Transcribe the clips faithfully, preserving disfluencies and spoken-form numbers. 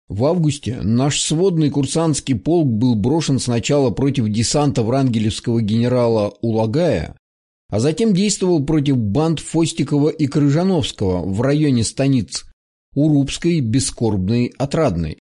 В августе наш сводный курсантский полк был брошен сначала против десанта врангелевского генерала Улагая, а затем действовал против банд Фостикова и Крыжановского в районе станиц Урупской, Бескорбной, Отрадной.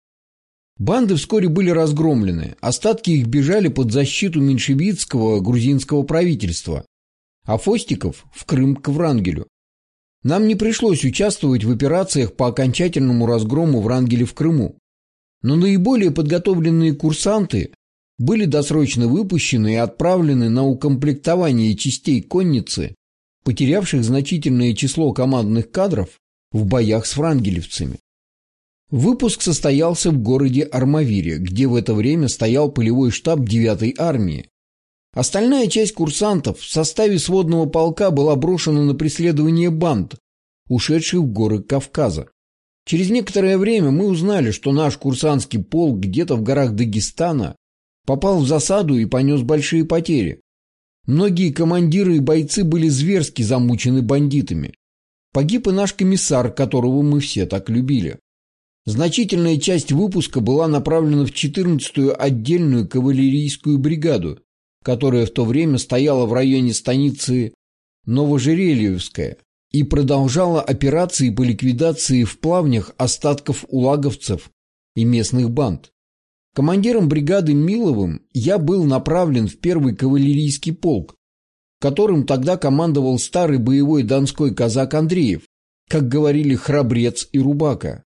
Банды вскоре были разгромлены, остатки их бежали под защиту меньшевистского грузинского правительства, а Фостиков в Крым к Врангелю. Нам не пришлось участвовать в операциях по окончательному разгрому Врангеля в Крыму, но наиболее подготовленные курсанты были досрочно выпущены и отправлены на укомплектование частей конницы, потерявших значительное число командных кадров в боях с врангелевцами. Выпуск состоялся в городе Армавире, где в это время стоял полевой штаб девятой армии. Остальная часть курсантов в составе сводного полка была брошена на преследование банд, ушедших в горы Кавказа. Через некоторое время мы узнали, что наш курсантский полк где-то в горах Дагестана попал в засаду и понес большие потери. Многие командиры и бойцы были зверски замучены бандитами. Погиб и наш комиссар, которого мы все так любили. Значительная часть выпуска была направлена в четырнадцатую отдельную кавалерийскую бригаду, которая в то время стояла в районе станицы Новожерельевская и продолжала операции по ликвидации в плавнях остатков улаговцев и местных банд. Командиром бригады Миловым я был направлен в первый кавалерийский полк, которым тогда командовал старый боевой донской казак Андреев, как говорили Храбрец и Рубака.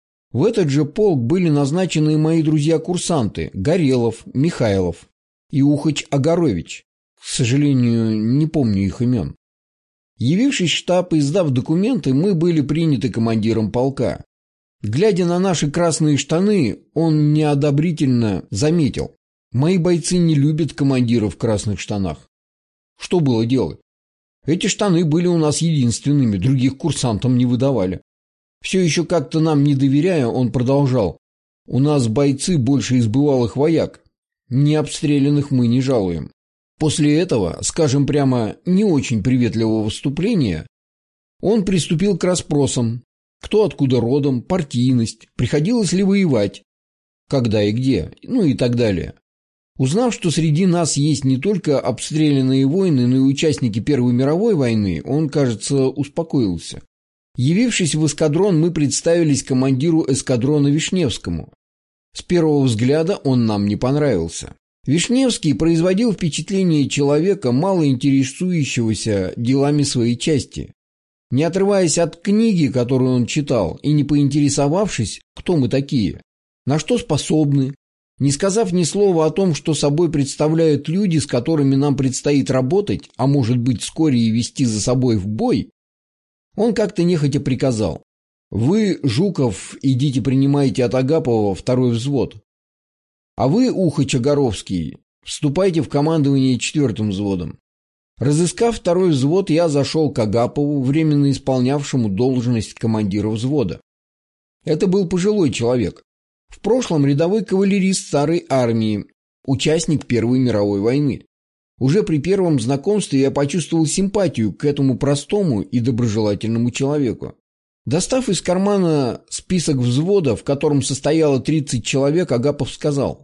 В этот же полк были назначены мои друзья-курсанты Горелов, Михайлов и Ухач Огорович. К сожалению, не помню их имен. Явившись в штаб и сдав документы, мы были приняты командиром полка. Глядя на наши красные штаны, он неодобрительно заметил: «Мои бойцы не любят командиров в красных штанах». Что было делать? Эти штаны были у нас единственными, других курсантам не выдавали. Все еще как-то нам не доверяя, он продолжал: «У нас бойцы больше из бывалых вояк. Не обстрелянных мы не жалуем». После этого, скажем прямо, не очень приветливого выступления, он приступил к расспросам: кто откуда родом, партийность, приходилось ли воевать, когда и где, ну и так далее. Узнав, что среди нас есть не только обстрелянные воины, но и участники Первой мировой войны, он, кажется, успокоился. Явившись в эскадрон, мы представились командиру эскадрона Вишневскому. С первого взгляда он нам не понравился. Вишневский производил впечатление человека, мало интересующегося делами своей части. Не отрываясь от книги, которую он читал, и не поинтересовавшись, кто мы такие, на что способны, не сказав ни слова о том, что собой представляют люди, с которыми нам предстоит работать, а может быть вскоре и вести за собой в бой, он как-то нехотя приказал: «Вы, Жуков, идите принимайте от Агапова второй взвод. А вы, Ухач Огоровский, вступайте в командование четвертым взводом». Разыскав второй взвод, я зашел к Агапову, временно исполнявшему должность командира взвода. Это был пожилой человек. В прошлом рядовой кавалерист старой армии, участник Первой мировой войны. Уже при первом знакомстве я почувствовал симпатию к этому простому и доброжелательному человеку. Достав из кармана список взвода, в котором состояло тридцать человек, Агапов сказал: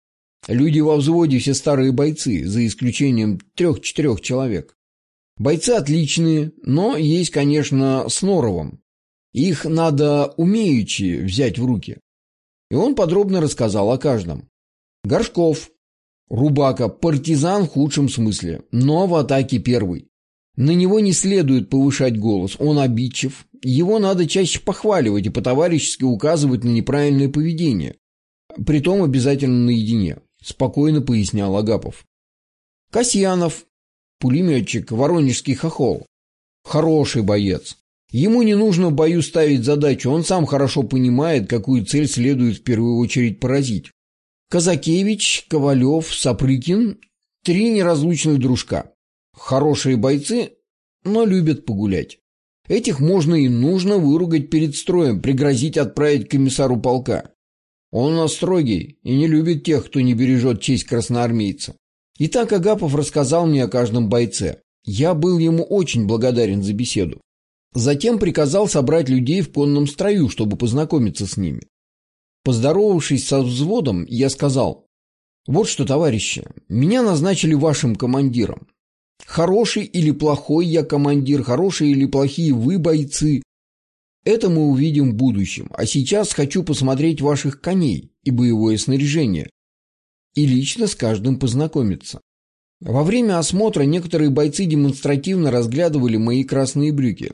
«Люди во взводе все старые бойцы, за исключением трех-четырех человек. Бойцы отличные, но есть, конечно, с норовом. Их надо умеючи взять в руки». И он подробно рассказал о каждом. Горшков, Рубака, партизан в худшем смысле, но в атаке первый. На него не следует повышать голос, он обидчив. Его надо чаще похваливать и по-товарищески указывать на неправильное поведение. Притом обязательно наедине, спокойно пояснял Агапов. Касьянов, пулеметчик, воронежский хохол. Хороший боец. Ему не нужно в бою ставить задачу, он сам хорошо понимает, какую цель следует в первую очередь поразить. Казакевич, Ковалев, Сапрыкин – три неразлучных дружка. Хорошие бойцы, но любят погулять. Этих можно и нужно выругать перед строем, пригрозить отправить к комиссару полка. Он у нас строгий и не любит тех, кто не бережет честь красноармейца. Итак, Агапов рассказал мне о каждом бойце. Я был ему очень благодарен за беседу. Затем приказал собрать людей в конном строю, чтобы познакомиться с ними. Поздоровавшись со взводом, я сказал: «Вот что, товарищи, меня назначили вашим командиром. Хороший или плохой я командир, хорошие или плохие вы бойцы, это мы увидим в будущем. А сейчас хочу посмотреть ваших коней и боевое снаряжение и лично с каждым познакомиться». Во время осмотра некоторые бойцы демонстративно разглядывали мои красные брюки.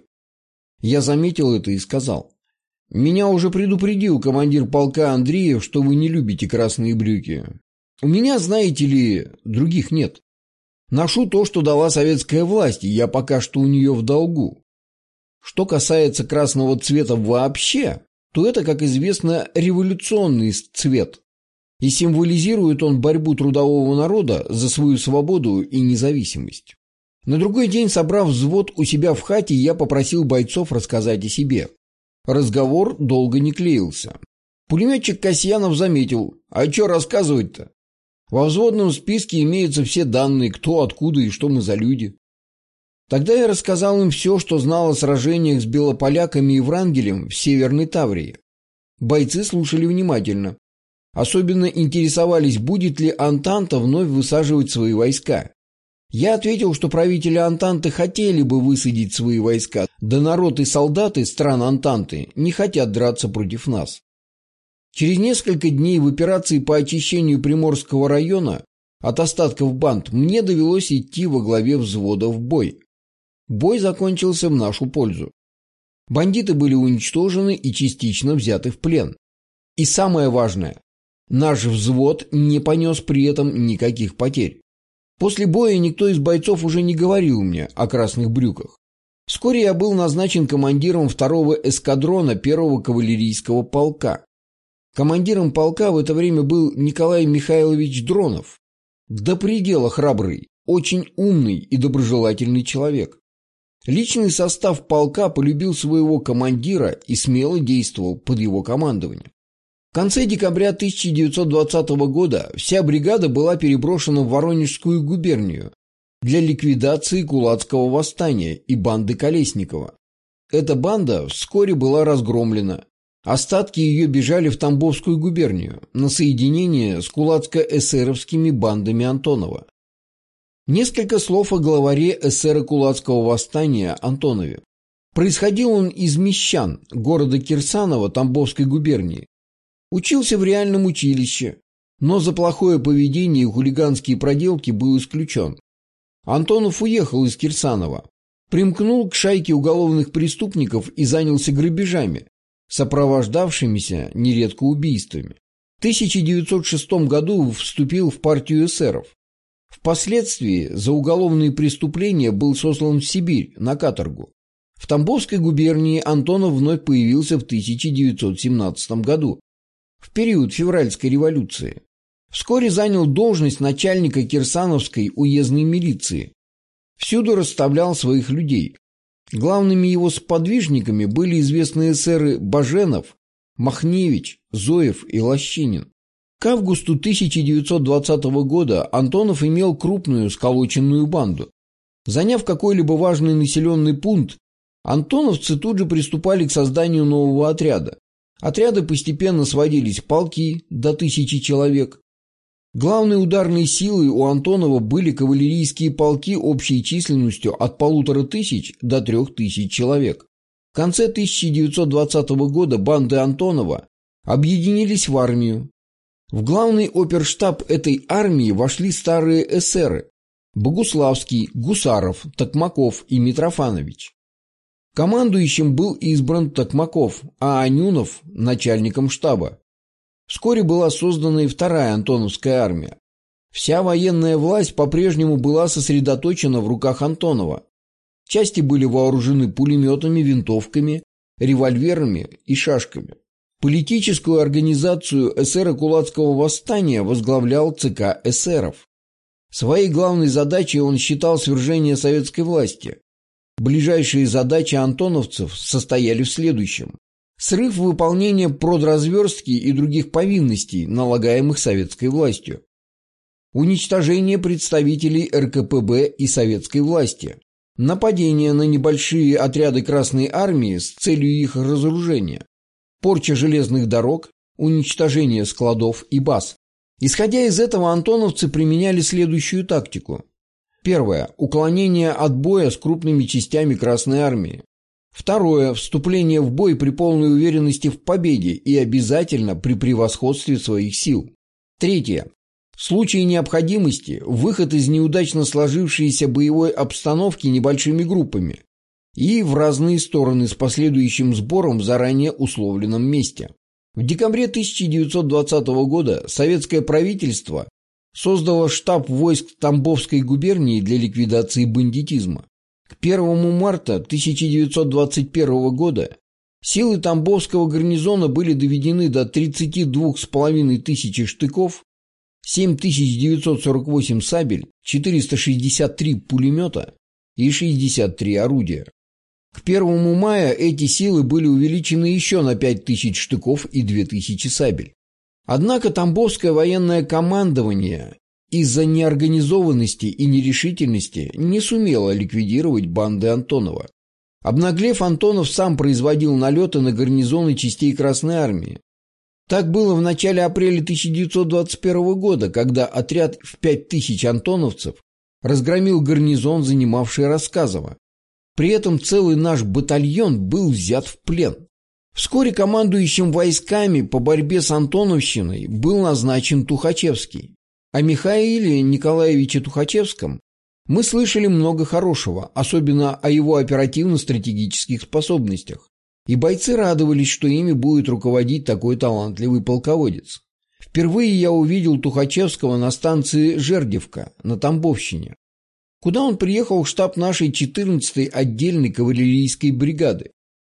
Я заметил это и сказал: «Меня уже предупредил командир полка Андреев, что вы не любите красные брюки. У меня, знаете ли, других нет. Ношу то, что дала советская власть, и я пока что у нее в долгу. Что касается красного цвета вообще, то это, как известно, революционный цвет, и символизирует он борьбу трудового народа за свою свободу и независимость». На другой день, собрав взвод у себя в хате, я попросил бойцов рассказать о себе. Разговор долго не клеился. Пулеметчик Касьянов заметил: «А что рассказывать-то? Во взводном списке имеются все данные, кто, откуда и что мы за люди». Тогда я рассказал им все, что знал о сражениях с белополяками и Врангелем в Северной Таврии. Бойцы слушали внимательно. Особенно интересовались, будет ли Антанта вновь высаживать свои войска. Я ответил, что правители Антанты хотели бы высадить свои войска, да народ и солдаты стран Антанты не хотят драться против нас. Через несколько дней в операции по очищению Приморского района от остатков банд мне довелось идти во главе взвода в бой. Бой закончился в нашу пользу. Бандиты были уничтожены и частично взяты в плен. И самое важное, наш взвод не понес при этом никаких потерь. После боя никто из бойцов уже не говорил мне о красных брюках. Вскоре я был назначен командиром второго эскадрона первого кавалерийского полка. Командиром полка в это время был Николай Михайлович Дронов. До предела храбрый, очень умный и доброжелательный человек. Личный состав полка полюбил своего командира и смело действовал под его командованием. В конце декабря тысяча девятьсот двадцатого года вся бригада была переброшена в Воронежскую губернию для ликвидации кулацкого восстания и банды Колесникова. Эта банда вскоре была разгромлена. Остатки ее бежали в Тамбовскую губернию на соединение с кулацко-эсеровскими бандами Антонова. Несколько слов о главаре эсеро-кулацкого восстания Антонове. Происходил он из Мещан, города Кирсаново Тамбовской губернии. Учился в реальном училище, но за плохое поведение и хулиганские проделки был исключен. Антонов уехал из Кирсанова, примкнул к шайке уголовных преступников и занялся грабежами, сопровождавшимися нередко убийствами. В тысяча девятьсот шестом году вступил в партию эсеров. Впоследствии за уголовные преступления был сослан в Сибирь на каторгу. В Тамбовской губернии Антонов вновь появился в тысяча девятьсот семнадцатом году, в период февральской революции. Вскоре занял должность начальника Кирсановской уездной милиции. Всюду расставлял своих людей. Главными его сподвижниками были известные эсеры Баженов, Махневич, Зоев и Лощинин. К августу тысяча девятьсот двадцатого года Антонов имел крупную сколоченную банду. Заняв какой-либо важный населенный пункт, антоновцы тут же приступали к созданию нового отряда. Отряды постепенно сводились в полки до тысячи человек. Главной ударной силой у Антонова были кавалерийские полки общей численностью от полутора тысяч до трех тысяч человек. В конце тысяча девятьсот двадцатого года банды Антонова объединились в армию. В главный оперштаб этой армии вошли старые эсеры – Богуславский, Гусаров, Токмаков и Митрофанович. Командующим был избран Токмаков, а Анюнов – начальником штаба. Вскоре была создана и вторая Антоновская армия. Вся военная власть по-прежнему была сосредоточена в руках Антонова. Части были вооружены пулеметами, винтовками, револьверами и шашками. Политическую организацию эсеро-кулацкого восстания возглавлял ЦК эсеров. Своей главной задачей он считал свержение советской власти. Ближайшие задачи антоновцев состояли в следующем: срыв выполнения продразверстки и других повинностей, налагаемых советской властью, уничтожение представителей эр ка пэ бэ и советской власти, нападение на небольшие отряды Красной армии с целью их разоружения, порча железных дорог, уничтожения складов и баз. Исходя из этого, антоновцы применяли следующую тактику. Первое. Уклонение от боя с крупными частями Красной Армии. Второе. Вступление в бой при полной уверенности в победе и обязательно при превосходстве своих сил. Третье. В случае необходимости выход из неудачно сложившейся боевой обстановки небольшими группами и в разные стороны с последующим сбором в заранее условленном месте. В декабре тысяча девятьсот двадцатого года советское правительство создало штаб войск Тамбовской губернии для ликвидации бандитизма. К первому марта тысяча девятьсот двадцать первого года силы Тамбовского гарнизона были доведены до тридцати двух с половиной тысяч штыков, семь тысяч девятьсот сорок восемь сабель, четыреста шестьдесят три пулемета и шестьдесят три орудия. К первому мая эти силы были увеличены еще на пять тысяч штыков и две тысячи сабель. Однако Тамбовское военное командование из-за неорганизованности и нерешительности не сумело ликвидировать банды Антонова. Обнаглев, Антонов сам производил налеты на гарнизоны частей Красной Армии. Так было в начале апреля тысяча девятьсот двадцать первого года, когда отряд в пять тысяч антоновцев разгромил гарнизон, занимавший Рассказово. При этом целый наш батальон был взят в плен. Вскоре командующим войсками по борьбе с антоновщиной был назначен Тухачевский. О Михаиле Николаевиче Тухачевском мы слышали много хорошего, особенно о его оперативно-стратегических способностях. И бойцы радовались, что ими будет руководить такой талантливый полководец. Впервые я увидел Тухачевского на станции Жердевка на Тамбовщине, куда он приехал в штаб нашей четырнадцатой отдельной кавалерийской бригады.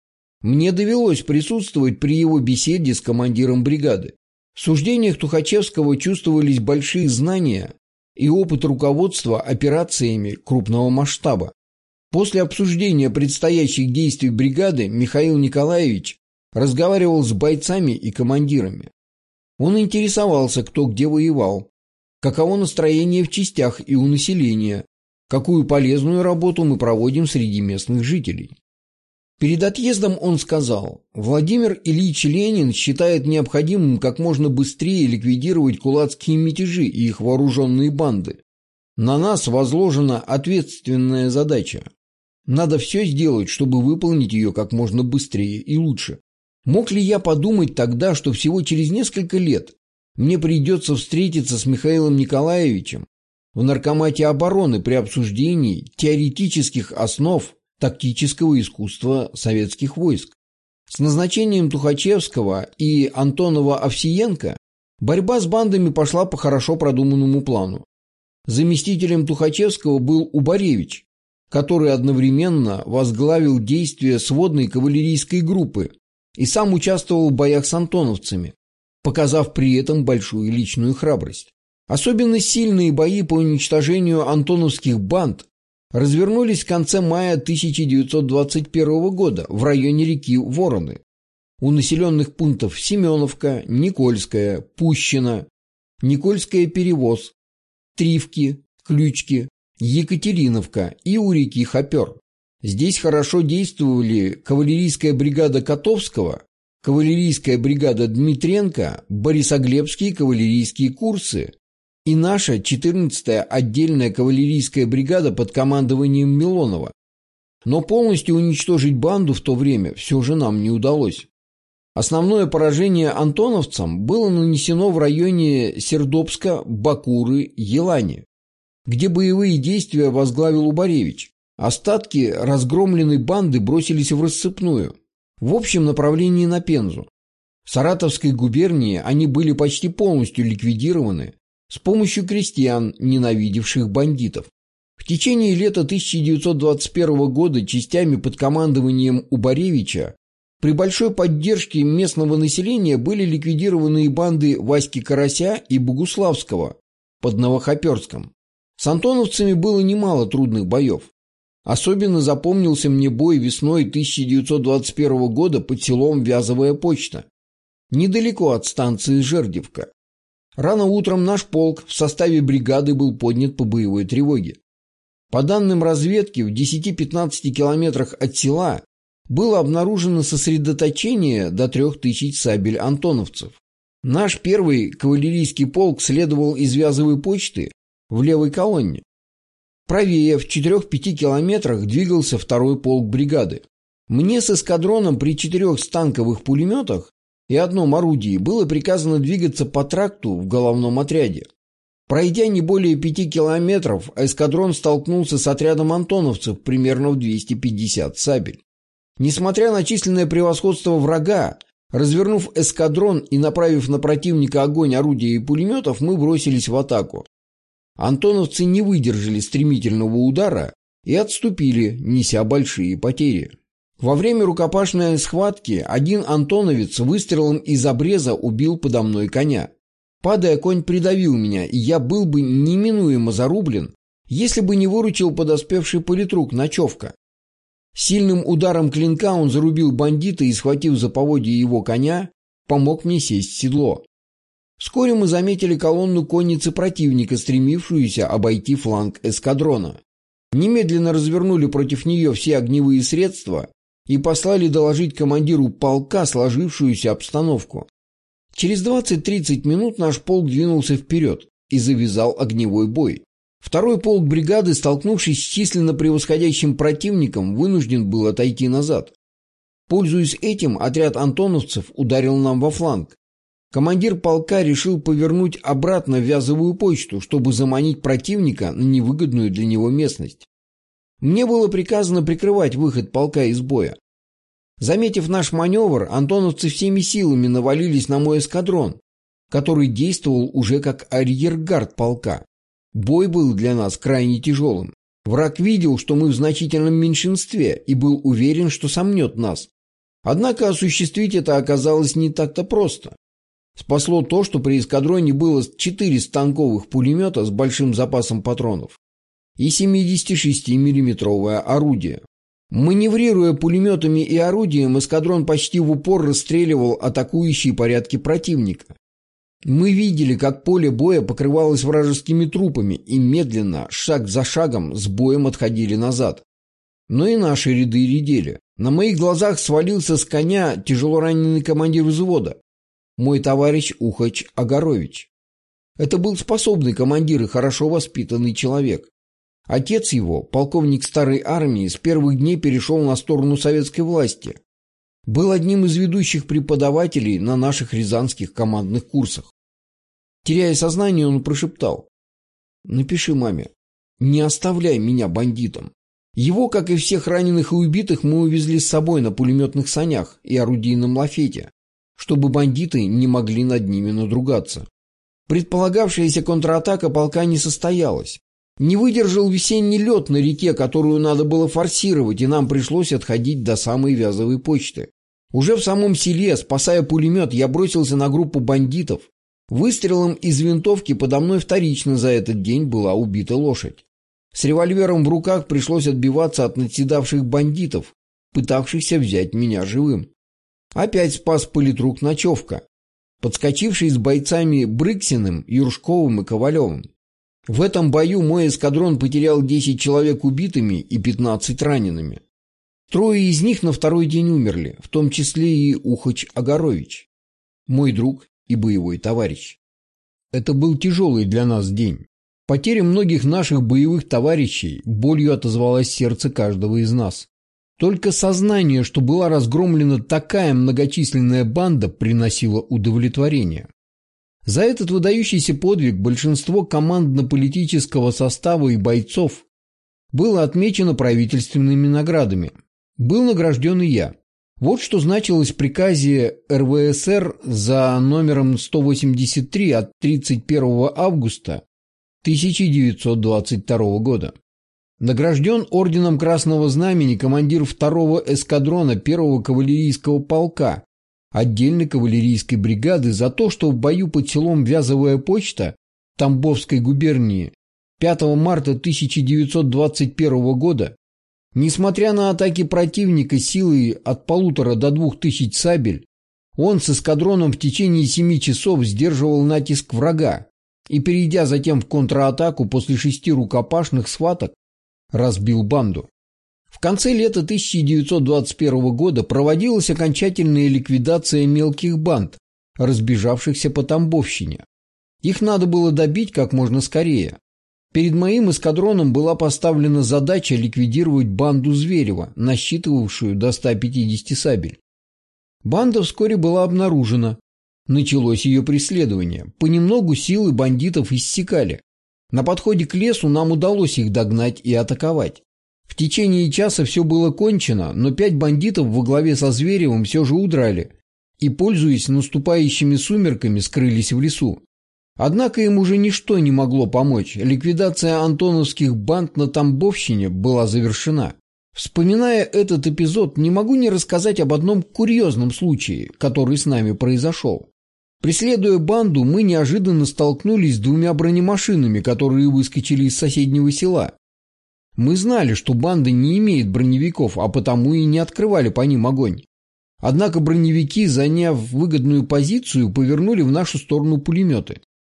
Мне довелось присутствовать при его беседе с командиром бригады. В суждениях Тухачевского чувствовались большие знания и опыт руководства операциями крупного масштаба. После обсуждения предстоящих действий бригады Михаил Николаевич разговаривал с бойцами и командирами. Он интересовался, кто где воевал, каково настроение в частях и у населения, какую полезную работу мы проводим среди местных жителей. Перед отъездом он сказал: «Владимир Ильич Ленин считает необходимым как можно быстрее ликвидировать кулацкие мятежи и их вооруженные банды. На нас возложена ответственная задача. Надо все сделать, чтобы выполнить ее как можно быстрее и лучше». Мог ли я подумать тогда, что всего через несколько лет мне придется встретиться с Михаилом Николаевичем в Наркомате обороны при обсуждении теоретических основ тактического искусства советских войск? С назначением Тухачевского и Антонова-Овсиенко борьба с бандами пошла по хорошо продуманному плану. Заместителем Тухачевского был Убаревич, который одновременно возглавил действия сводной кавалерийской группы и сам участвовал в боях с антоновцами, показав при этом большую личную храбрость. Особенно сильные бои по уничтожению антоновских банд развернулись в конце мая тысяча девятьсот двадцать первого года в районе реки Вороны. У населенных пунктов Семеновка, Никольская, Пущино, Никольская Перевоз, Тривки, Ключки, Екатериновка и у реки Хопер. Здесь хорошо действовали кавалерийская бригада Котовского, кавалерийская бригада Дмитренко, Борисоглебские кавалерийские курсы и наша четырнадцатая отдельная кавалерийская бригада под командованием Милонова. Но полностью уничтожить банду в то время все же нам не удалось. Основное поражение антоновцам было нанесено в районе Сердобска, Бакуры, Елани, где боевые действия возглавил Убаревич. Остатки разгромленной банды бросились в рассыпную, в общем направлении на Пензу. В Саратовской губернии они были почти полностью ликвидированы с помощью крестьян, ненавидевших бандитов. В течение лета тысяча девятьсот двадцать первого года частями под командованием Убаревича при большой поддержке местного населения были ликвидированы и банды Васьки Карася и Богуславского под Новохоперском. С антоновцами было немало трудных боев. Особенно запомнился мне бой весной тысяча девятьсот двадцать первого года под селом Вязовая почта, недалеко от станции Жердевка. Рано утром наш полк в составе бригады был поднят по боевой тревоге. По данным разведки, в десяти-пятнадцати километрах от села было обнаружено сосредоточение до трех тысяч сабель антоновцев. Наш первый кавалерийский полк следовал из Вязовой почты в левой колонне. Правее, в четырёх-пяти километрах, двигался второй полк бригады. Мне с эскадроном при четырех станковых пулеметах и одном орудии было приказано двигаться по тракту в головном отряде. Пройдя не более пяти километров, эскадрон столкнулся с отрядом антоновцев примерно в двести пятьдесят сабель. Несмотря на численное превосходство врага, развернув эскадрон и направив на противника огонь орудий и пулеметов, мы бросились в атаку. Антоновцы не выдержали стремительного удара и отступили, неся большие потери. Во время рукопашной схватки один антоновец выстрелом из обреза убил подо мной коня. Падая, конь придавил меня, и я был бы неминуемо зарублен, если бы не выручил подоспевший политрук Ночевка. Сильным ударом клинка он зарубил бандита и, схватив за поводья его коня, помог мне сесть в седло. Вскоре мы заметили колонну конницы противника, стремившуюся обойти фланг эскадрона. Немедленно развернули против нее все огневые средства и послали доложить командиру полка сложившуюся обстановку. Через двадцать-тридцать минут наш полк двинулся вперед и завязал огневой бой. Второй полк бригады, столкнувшись с численно превосходящим противником, вынужден был отойти назад. Пользуясь этим, отряд антоновцев ударил нам во фланг. Командир полка решил повернуть обратно в Вязовую почту, чтобы заманить противника на невыгодную для него местность. Мне было приказано прикрывать выход полка из боя. Заметив наш маневр, антоновцы всеми силами навалились на мой эскадрон, который действовал уже как арьергард полка. Бой был для нас крайне тяжелым. Враг видел, что мы в значительном меньшинстве, и был уверен, что сомнет нас. Однако осуществить это оказалось не так-то просто. Спасло то, что при эскадроне было четыре станковых пулемета с большим запасом патронов и семидесятишестимиллиметровое орудие. Маневрируя пулеметами и орудием, эскадрон почти в упор расстреливал атакующие порядки противника. Мы видели, как поле боя покрывалось вражескими трупами и медленно, шаг за шагом, с боем отходили назад. Но и наши ряды редели. На моих глазах свалился с коня тяжело раненый командир взвода, мой товарищ Ухач Огорович. Это был способный командир и хорошо воспитанный человек. Отец его, полковник старой армии, с первых дней перешел на сторону советской власти. Был одним из ведущих преподавателей на наших рязанских командных курсах. Теряя сознание, он прошептал: «Напиши маме, не оставляй меня бандитом». Его, как и всех раненых и убитых, мы увезли с собой на пулеметных санях и орудийном лафете, чтобы бандиты не могли над ними надругаться. Предполагавшаяся контратака полка не состоялась. Не выдержал весенний лед на реке, которую надо было форсировать, и нам пришлось отходить до самой Вязовой почты. Уже в самом селе, спасая пулемет, я бросился на группу бандитов. Выстрелом из винтовки подо мной вторично за этот день была убита лошадь. С револьвером в руках пришлось отбиваться от наседавших бандитов, пытавшихся взять меня живым. Опять спас политрук Ночевка, подскочивший с бойцами Брыксиным, Юршковым и Ковалевым. В этом бою мой эскадрон потерял десять человек убитыми и пятнадцать ранеными. Трое из них на второй день умерли, в том числе и Ухач Огорович, мой друг и боевой товарищ. Это был тяжелый для нас день. Потеря многих наших боевых товарищей болью отозвалось сердце каждого из нас. Только сознание, что была разгромлена такая многочисленная банда, приносило удовлетворение. За этот выдающийся подвиг большинство командно-политического состава и бойцов было отмечено правительственными наградами. Был награжден и я. Вот что значилось в приказе эр вэ эс эр за номером сто восемьдесят три от тридцать первого августа тысяча девятьсот двадцать второго года. Награжден орденом Красного Знамени командир второго эскадрона первого кавалерийского полка отдельной кавалерийской бригады за то, что в бою под селом Вязовая почта Тамбовской губернии пятого марта тысяча девятьсот двадцать первого года, несмотря на атаки противника силой от полутора до двух тысяч сабель, он с эскадроном в течение семи часов сдерживал натиск врага и, перейдя затем в контратаку после шести рукопашных схваток, разбил банду. В конце лета тысяча девятьсот двадцать первого года проводилась окончательная ликвидация мелких банд, разбежавшихся по Тамбовщине. Их надо было добить как можно скорее. Перед моим эскадроном была поставлена задача ликвидировать банду Зверева, насчитывавшую до ста пятидесяти сабель. Банда вскоре была обнаружена. Началось ее преследование. Понемногу силы бандитов иссякали. На подходе к лесу нам удалось их догнать и атаковать. В течение часа все было кончено, но пять бандитов во главе со Зверевым все же удрали и, пользуясь наступающими сумерками, скрылись в лесу. Однако им уже ничто не могло помочь. Ликвидация антоновских банд на Тамбовщине была завершена. Вспоминая этот эпизод, не могу не рассказать об одном курьезном случае, который с нами произошел. Преследуя банду, мы неожиданно столкнулись с двумя бронемашинами, которые выскочили из соседнего села. Мы знали, что банда не имеет броневиков, а потому и не открывали по ним огонь. Однако броневики, заняв выгодную позицию, повернули в нашу сторону пулеметы.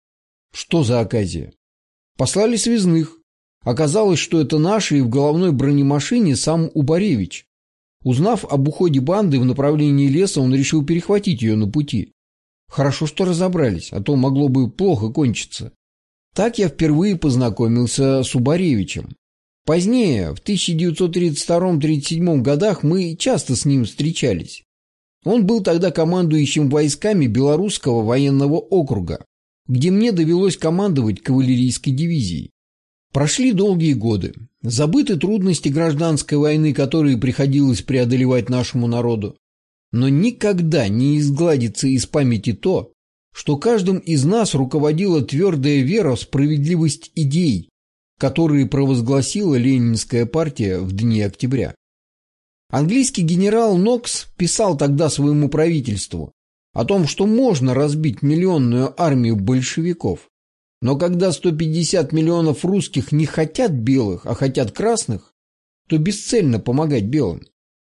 Что за оказия? Послали связных. Оказалось, что это наши, и в головной бронемашине сам Убаревич. Узнав об уходе банды в направлении леса, он решил перехватить ее на пути. Хорошо, что разобрались, а то могло бы плохо кончиться. Так я впервые познакомился с Убаревичем. Позднее, в тысяча девятьсот тридцать втором — тридцать седьмом годах, мы часто с ним встречались. Он был тогда командующим войсками Белорусского военного округа, где мне довелось командовать кавалерийской дивизией. Прошли долгие годы. Забыты трудности гражданской войны, которые приходилось преодолевать нашему народу. Но никогда не изгладится из памяти то, что каждым из нас руководила твердая вера в справедливость идей, которые провозгласила Ленинская партия в дни октября. Английский генерал Нокс писал тогда своему правительству о том, что можно разбить миллионную армию большевиков, но когда сто пятьдесят миллионов русских не хотят белых, а хотят красных, то бесцельно помогать белым.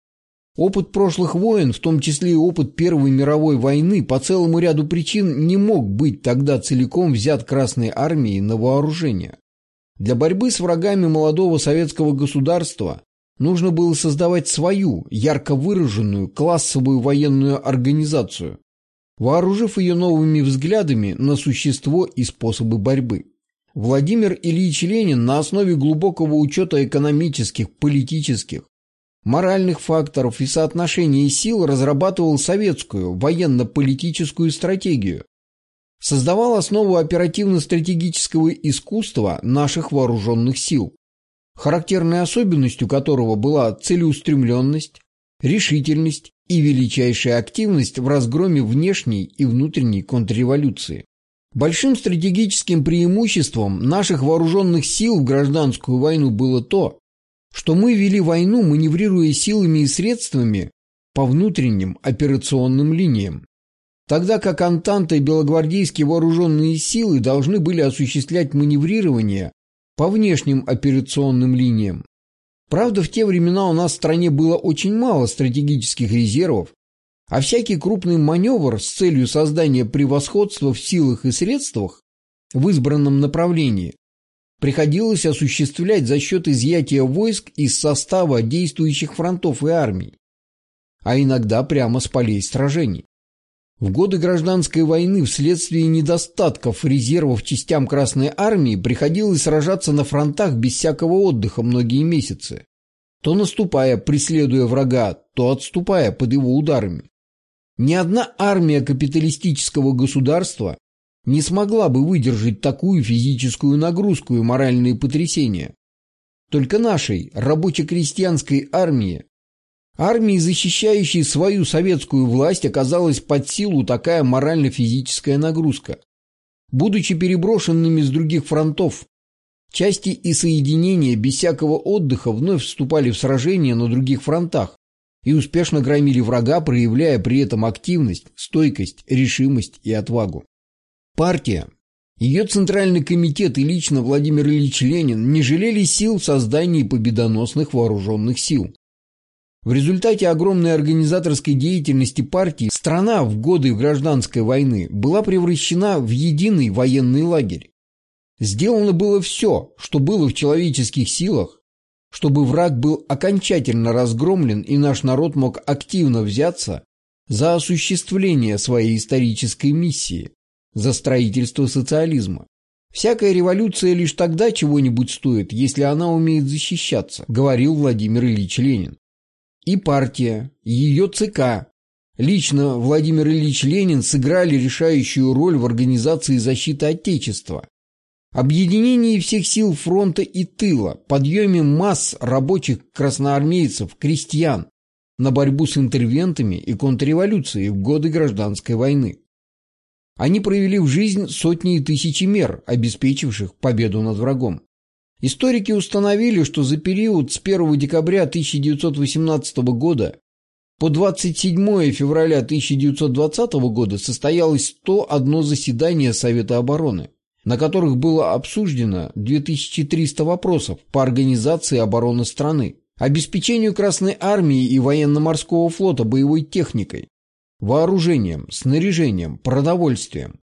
Опыт прошлых войн, в том числе и опыт Первой мировой войны, по целому ряду причин не мог быть тогда целиком взят Красной армией на вооружение. Для борьбы с врагами молодого советского государства нужно было создавать свою, ярко выраженную, классовую военную организацию, вооружив ее новыми взглядами на существо и способы борьбы. Владимир Ильич Ленин на основе глубокого учета экономических, политических, моральных факторов и соотношения сил разрабатывал советскую военно-политическую стратегию, создавал основу оперативно-стратегического искусства наших вооруженных сил, характерной особенностью которого была целеустремленность, решительность и величайшая активность в разгроме внешней и внутренней контрреволюции. Большим стратегическим преимуществом наших вооруженных сил в гражданскую войну было то, что мы вели войну, маневрируя силами и средствами по внутренним операционным линиям, тогда как Антанта и белогвардейские вооруженные силы должны были осуществлять маневрирование по внешним операционным линиям. Правда, в те времена у нас в стране было очень мало стратегических резервов, а всякий крупный маневр с целью создания превосходства в силах и средствах в избранном направлении приходилось осуществлять за счет изъятия войск из состава действующих фронтов и армий, а иногда прямо с полей сражений. В годы гражданской войны вследствие недостатков резервов частям Красной армии приходилось сражаться на фронтах без всякого отдыха многие месяцы, то наступая, преследуя врага, то отступая под его ударами. Ни одна армия капиталистического государства не смогла бы выдержать такую физическую нагрузку и моральные потрясения. Только нашей рабоче-крестьянской армии, армии, защищающей свою советскую власть, оказалась под силу такая морально-физическая нагрузка. Будучи переброшенными с других фронтов, части и соединения без всякого отдыха вновь вступали в сражения на других фронтах и успешно громили врага, проявляя при этом активность, стойкость, решимость и отвагу. Партия, ее Центральный комитет и лично Владимир Ильич Ленин не жалели сил в создании победоносных вооруженных сил. В результате огромной организаторской деятельности партии страна в годы гражданской войны была превращена в единый военный лагерь. Сделано было все, что было в человеческих силах, чтобы враг был окончательно разгромлен и наш народ мог активно взяться за осуществление своей исторической миссии, за строительство социализма. «Всякая революция лишь тогда чего-нибудь стоит, если она умеет защищаться», говорил Владимир Ильич Ленин. И партия, и ее ЦК, лично Владимир Ильич Ленин сыграли решающую роль в организации защиты Отечества, объединении всех сил фронта и тыла, подъеме масс рабочих, красноармейцев, крестьян на борьбу с интервентами и контрреволюцией в годы Гражданской войны. Они провели в жизнь сотни и тысячи мер, обеспечивших победу над врагом. Историки установили, что за период с первого декабря тысяча девятьсот восемнадцатого года по двадцать седьмое февраля тысяча девятьсот двадцатого года состоялось сто одно заседание Совета обороны, на которых было обсуждено две тысячи триста вопросов по организации обороны страны, обеспечению Красной армии и военно-морского флота боевой техникой, вооружением, снаряжением, продовольствием.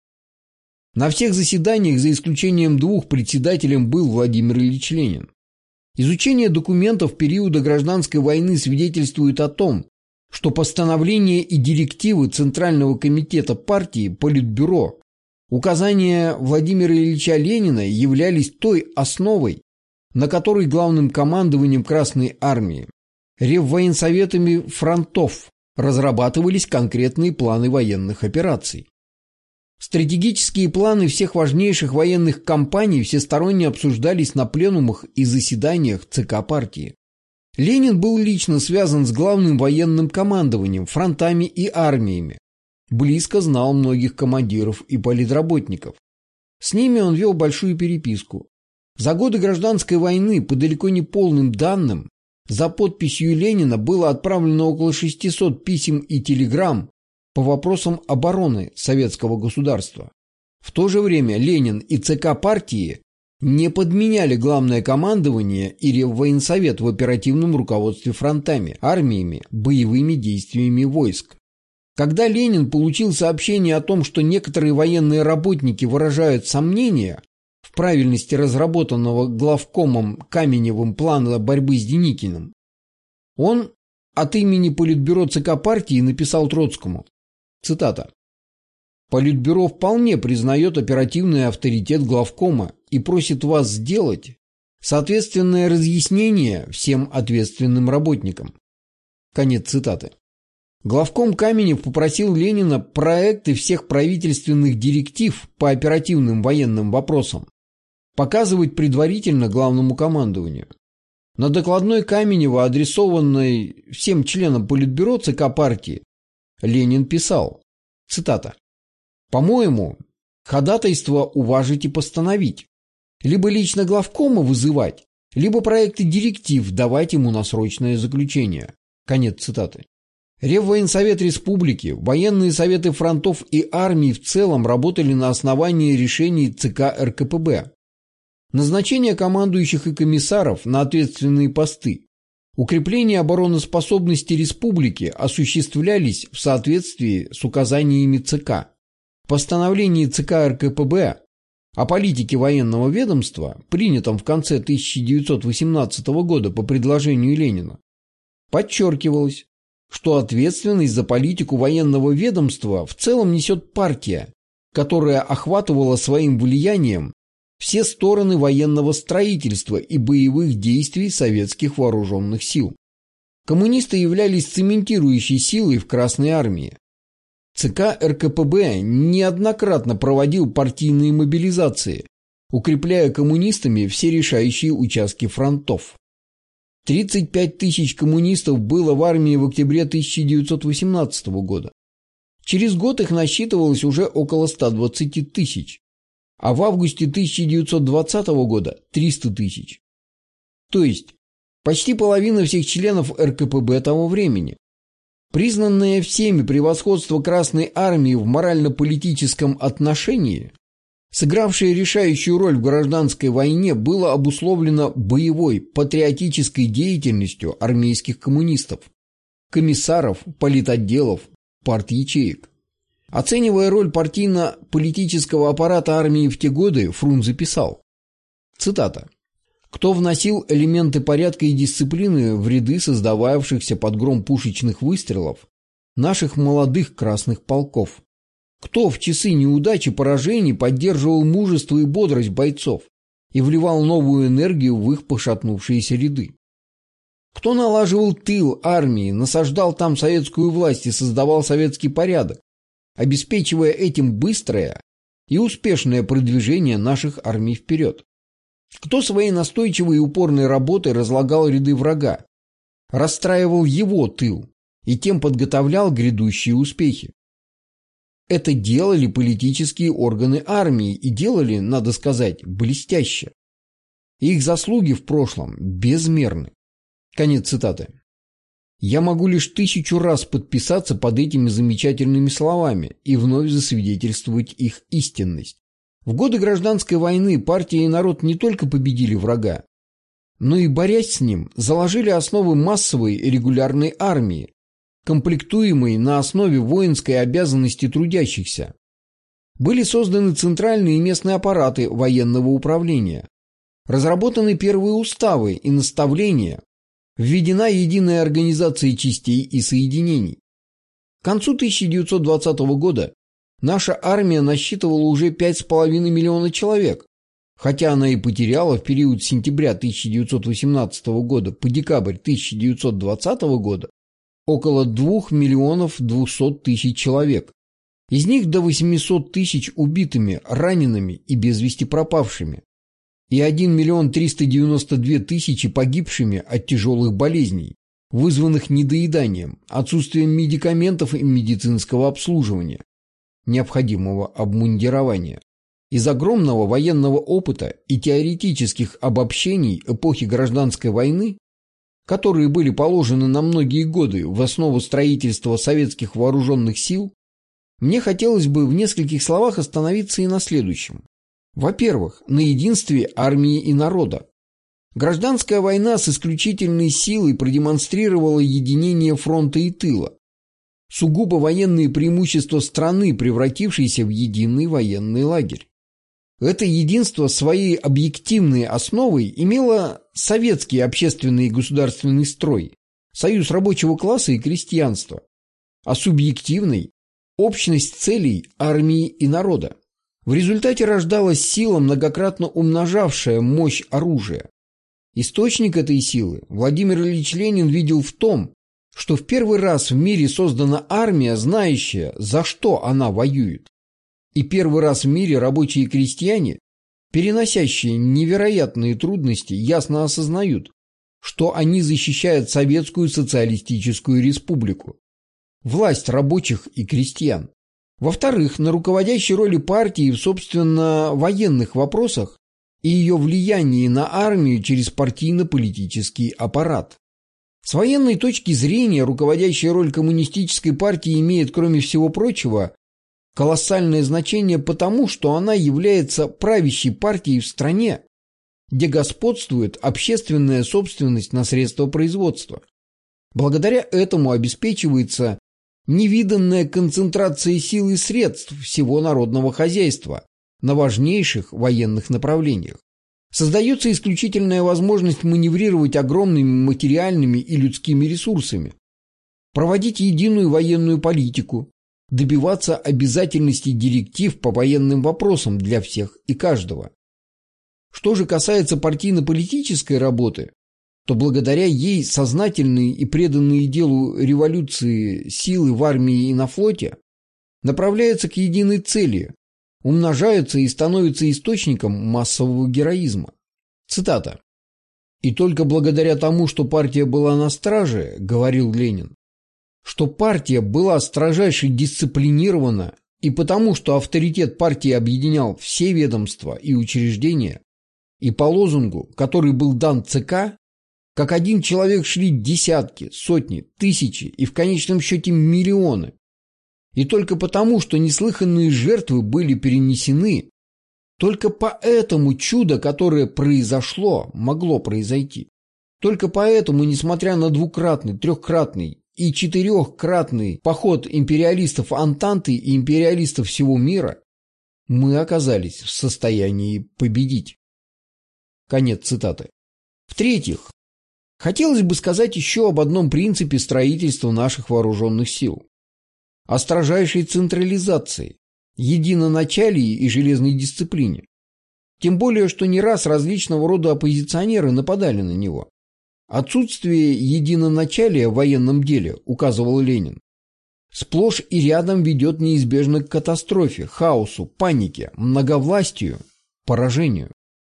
На всех заседаниях, за исключением двух, председателем был Владимир Ильич Ленин. Изучение документов периода Гражданской войны свидетельствует о том, что постановления и директивы Центрального комитета партии, Политбюро, указания Владимира Ильича Ленина являлись той основой, на которой главным командованием Красной армии, реввоенсоветами фронтов разрабатывались конкретные планы военных операций. Стратегические планы всех важнейших военных кампаний всесторонне обсуждались на пленумах и заседаниях ЦК партии. Ленин был лично связан с главным военным командованием, фронтами и армиями, близко знал многих командиров и политработников. С ними он вел большую переписку. За годы Гражданской войны, по далеко не полным данным, за подписью Ленина было отправлено около шестисот писем и телеграмм по вопросам обороны советского государства. В то же время Ленин и ЦК партии не подменяли главное командование и Реввоенсовет в оперативном руководстве фронтами, армиями, боевыми действиями войск. Когда Ленин получил сообщение о том, что некоторые военные работники выражают сомнения в правильности разработанного главкомом Каменевым плана борьбы с Деникиным, он от имени Политбюро ЦК партии написал Троцкому, цитата: «Политбюро вполне признает оперативный авторитет главкома и просит вас сделать соответственное разъяснение всем ответственным работникам». Конец цитаты. Главком Каменев попросил Ленина проекты всех правительственных директив по оперативным военным вопросам показывать предварительно главному командованию. На докладной Каменева, адресованной всем членам Политбюро ЦК партии, Ленин писал, цитата: «По-моему, ходатайство уважить и постановить, либо лично главкома вызывать, либо проекты директив давать ему на срочное заключение». Конец цитаты. Реввоенсовет Республики, военные советы фронтов и армий в целом работали на основании решений ЦК РКПБ. Назначение командующих и комиссаров на ответственные посты, укрепление обороноспособности республики осуществлялись в соответствии с указаниями ЦК. В постановлении ЦК РКПБ о политике военного ведомства, принятом в конце тысяча девятьсот восемнадцатого года по предложению Ленина, подчеркивалось, что ответственность за политику военного ведомства в целом несет партия, которая охватывала своим влиянием все стороны военного строительства и боевых действий советских вооруженных сил. Коммунисты являлись цементирующей силой в Красной армии. ЦК РКПБ неоднократно проводил партийные мобилизации, укрепляя коммунистами все решающие участки фронтов. тридцать пять тысяч коммунистов было в армии в октябре тысяча девятьсот восемнадцатого года. Через год их насчитывалось уже около ста двадцати тысяч, а в августе тысяча девятьсот двадцатого года – триста тысяч. То есть почти половина всех членов РКПБ того времени. Признанное всеми превосходство Красной армии в морально-политическом отношении, сыгравшее решающую роль в гражданской войне, было обусловлено боевой, патриотической деятельностью армейских коммунистов, комиссаров, политотделов, партячеек. Оценивая роль партийно-политического аппарата армии в те годы, Фрунзе писал, цитата: «Кто вносил элементы порядка и дисциплины в ряды создававшихся под гром пушечных выстрелов, наших молодых красных полков? Кто в часы неудач и поражений поддерживал мужество и бодрость бойцов и вливал новую энергию в их пошатнувшиеся ряды? Кто налаживал тыл армии, насаждал там советскую власть и создавал советский порядок, обеспечивая этим быстрое и успешное продвижение наших армий вперед? Кто своей настойчивой и упорной работой разлагал ряды врага, расстраивал его тыл и тем подготовлял грядущие успехи? Это делали политические органы армии и делали, надо сказать, блестяще. Их заслуги в прошлом безмерны. Конец цитаты. Я могу лишь тысячу раз подписаться под этими замечательными словами и вновь засвидетельствовать их истинность. В годы гражданской войны партия и народ не только победили врага, но и, борясь с ним, заложили основы массовой и регулярной армии, комплектуемой на основе воинской обязанности трудящихся. Были созданы центральные и местные аппараты военного управления, разработаны первые уставы и наставления, введена единая организация частей и соединений. К концу тысяча девятьсот двадцатого года наша армия насчитывала уже пять с половиной миллиона человек, хотя она и потеряла в период с сентября тысяча девятьсот восемнадцатого года по декабрь тысяча девятьсот двадцатого года около двух миллионов двухсот тысяч человек. Из них до восьмисот тысяч убитыми, ранеными и без вести пропавшими, и один миллион триста девяносто две тысячи погибшими от тяжелых болезней, вызванных недоеданием, отсутствием медикаментов и медицинского обслуживания, необходимого обмундирования. Из огромного военного опыта и теоретических обобщений эпохи гражданской войны, которые были положены на многие годы в основу строительства советских вооруженных сил, мне хотелось бы в нескольких словах остановиться и на следующем. Во-первых, на единстве армии и народа. Гражданская война с исключительной силой продемонстрировала единение фронта и тыла, сугубо военные преимущества страны, превратившейся в единый военный лагерь. Это единство своей объективной основой имело советский общественный и государственный строй, союз рабочего класса и крестьянства, а субъективной – общность целей армии и народа. В результате рождалась сила, многократно умножавшая мощь оружия. Источник этой силы Владимир Ильич Ленин видел в том, что в первый раз в мире создана армия, знающая, за что она воюет. И первый раз в мире рабочие и крестьяне, переносящие невероятные трудности, ясно осознают, что они защищают Советскую Социалистическую Республику, власть рабочих и крестьян. Во-вторых, на руководящей роли партии в, собственно, военных вопросах и ее влиянии на армию через партийно-политический аппарат. С военной точки зрения руководящая роль коммунистической партии имеет, кроме всего прочего, колоссальное значение потому, что она является правящей партией в стране, где господствует общественная собственность на средства производства. Благодаря этому обеспечивается невиданная концентрация сил и средств всего народного хозяйства на важнейших военных направлениях. Создается исключительная возможность маневрировать огромными материальными и людскими ресурсами, проводить единую военную политику, добиваться обязательности директив по военным вопросам для всех и каждого. Что же касается партийно-политической работы, то благодаря ей сознательные и преданные делу революции силы в армии и на флоте направляются к единой цели, умножаются и становятся источником массового героизма. Цитата. «И только благодаря тому, что партия была на страже, — говорил Ленин, — что партия была строжайше дисциплинирована, и потому, что авторитет партии объединял все ведомства и учреждения, и по лозунгу, который был дан ЦК, как один человек шли десятки, сотни, тысячи и в конечном счете миллионы. И только потому, что неслыханные жертвы были перенесены, только поэтому чудо, которое произошло, могло произойти. Только поэтому, несмотря на двукратный, трехкратный и четырехкратный поход империалистов Антанты и империалистов всего мира, мы оказались в состоянии победить». Конец цитаты. В-третьих, хотелось бы сказать еще об одном принципе строительства наших вооруженных сил. о строжайшей централизации, единоначалии и железной дисциплине. Тем более, что не раз различного рода оппозиционеры нападали на него. Отсутствие единоначалия в военном деле, указывал Ленин, сплошь и рядом ведет неизбежно к катастрофе, хаосу, панике, многовластию, поражению.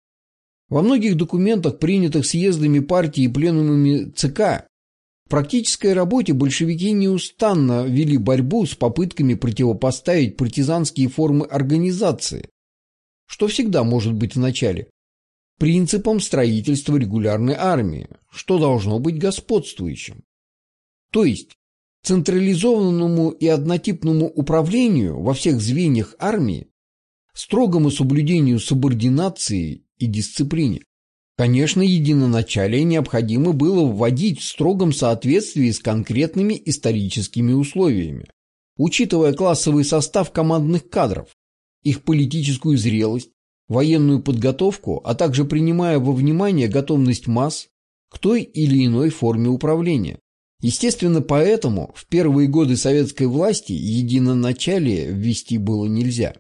Во многих документах, принятых съездами партии и пленумами ЦК, в практической работе большевики неустанно вели борьбу с попытками противопоставить партизанские формы организации, что всегда может быть в начале, принципам строительства регулярной армии, что должно быть господствующим. То есть централизованному и однотипному управлению во всех звеньях армии, строгому соблюдению субординации и дисциплине. Конечно, единоначалие необходимо было вводить в строгом соответствии с конкретными историческими условиями, учитывая классовый состав командных кадров, их политическую зрелость, военную подготовку, а также принимая во внимание готовность масс к той или иной форме управления. Естественно, поэтому в первые годы советской власти единоначалие ввести было нельзя.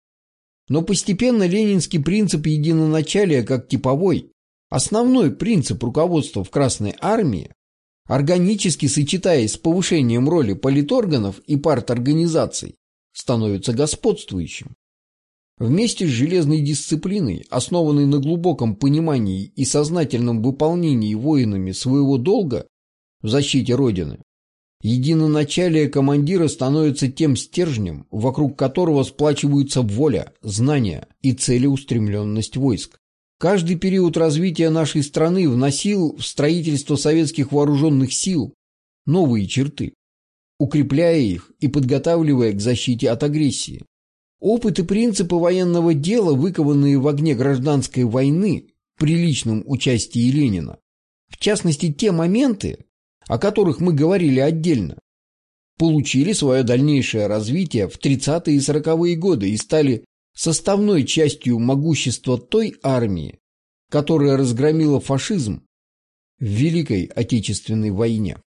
Но постепенно ленинский принцип единоначалия как типовой, основной принцип руководства в Красной армии, органически сочетаясь с повышением роли политорганов и парторганизаций, становится господствующим. Вместе с железной дисциплиной, основанной на глубоком понимании и сознательном выполнении воинами своего долга в защите Родины, единоначалие командира становится тем стержнем, вокруг которого сплачиваются воля, знания и целеустремленность войск. Каждый период развития нашей страны вносил в строительство советских вооруженных сил новые черты, укрепляя их и подготавливая к защите от агрессии. Опыт и принципы военного дела, выкованные в огне гражданской войны при личном участии Ленина, в частности те моменты, о которых мы говорили отдельно, получили свое дальнейшее развитие в тридцатые и сороковые годы и стали составной частью могущества той армии, которая разгромила фашизм в Великой Отечественной войне.